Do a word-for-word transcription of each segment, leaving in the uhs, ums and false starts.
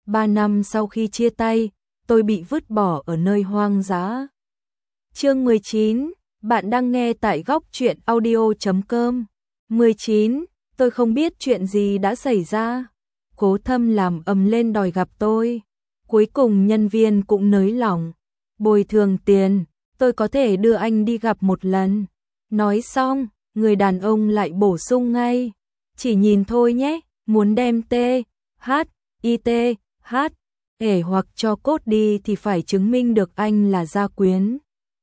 Ba năm sau khi chia tay, tôi bị vứt bỏ ở nơi hoang dã. Chương mười chín, bạn đang nghe tại góc truyện audio chấm com. mười chín, tôi không biết chuyện gì đã xảy ra. Cố Thâm làm ầm lên đòi gặp tôi. Cuối cùng nhân viên cũng nới lỏng. Bồi thường tiền, tôi có thể đưa anh đi gặp một lần. Nói xong, người đàn ông lại bổ sung ngay. Chỉ nhìn thôi nhé, muốn đem T, H, I T, H, ể hoặc cho cốt đi thì phải chứng minh được anh là gia quyến.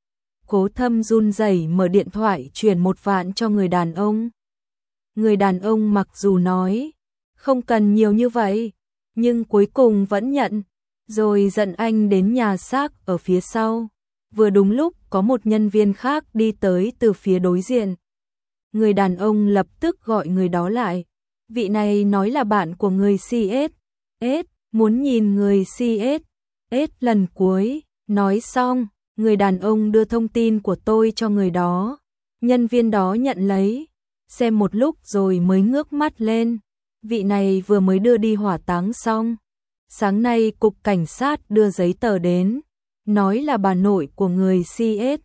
Cố Thâm run rẩy mở điện thoại chuyển một vạn cho người đàn ông. Người đàn ông mặc dù nói không cần nhiều như vậy, nhưng cuối cùng vẫn nhận, rồi dẫn anh đến nhà xác ở phía sau. Vừa đúng lúc có một nhân viên khác đi tới từ phía đối diện. Người đàn ông lập tức gọi người đó lại. Vị này nói là bạn của người xê ét. S, muốn nhìn người xê ét. S lần cuối. Nói xong, người đàn ông đưa thông tin của tôi cho người đó. Nhân viên đó nhận lấy, xem một lúc rồi mới ngước mắt lên. Vị này vừa mới đưa đi hỏa táng xong. Sáng nay cục cảnh sát đưa giấy tờ đến, nói là bà nội của người xê ét.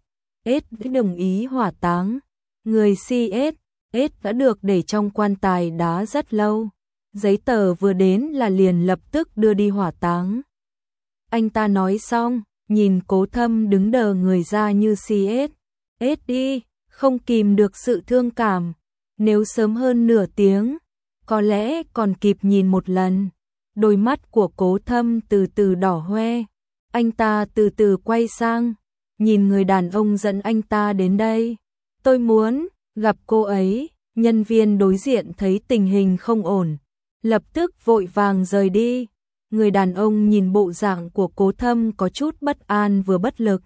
S đồng ý hỏa táng. Người xê ét. S đã được để trong quan tài đá rất lâu. Giấy tờ vừa đến là liền lập tức đưa đi hỏa táng. Anh ta nói xong, nhìn Cố Thâm đứng đờ người ra như xê ét. S đi, không kìm được sự thương cảm. Nếu sớm hơn nửa tiếng, có lẽ còn kịp nhìn một lần. Đôi mắt của Cố Thâm từ từ đỏ hoe. Anh ta từ từ quay sang, nhìn người đàn ông dẫn anh ta đến đây. Tôi muốn gặp cô ấy. Nhân viên đối diện thấy tình hình không ổn, lập tức vội vàng rời đi. Người đàn ông nhìn bộ dạng của Cố Thâm có chút bất an vừa bất lực.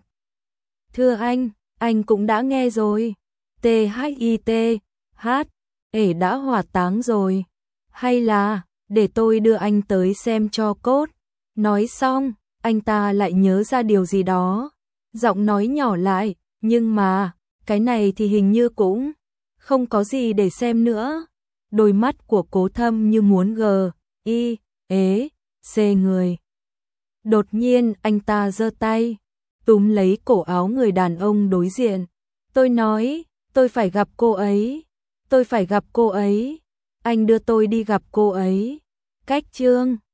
Thưa anh, anh cũng đã nghe rồi. T H I T H ể đã hỏa táng rồi. Hay là để tôi đưa anh tới xem cho cốt. Nói xong, anh ta lại nhớ ra điều gì đó. Giọng nói nhỏ lại, nhưng mà, cái này thì hình như cũng không có gì để xem nữa. Đôi mắt của Cố Thâm như muốn gờ, y, ế, xê người. Đột nhiên anh ta giơ tay, túm lấy cổ áo người đàn ông đối diện. Tôi nói, tôi phải gặp cô ấy. Tôi phải gặp cô ấy. Anh đưa tôi đi gặp cô ấy. Cách chương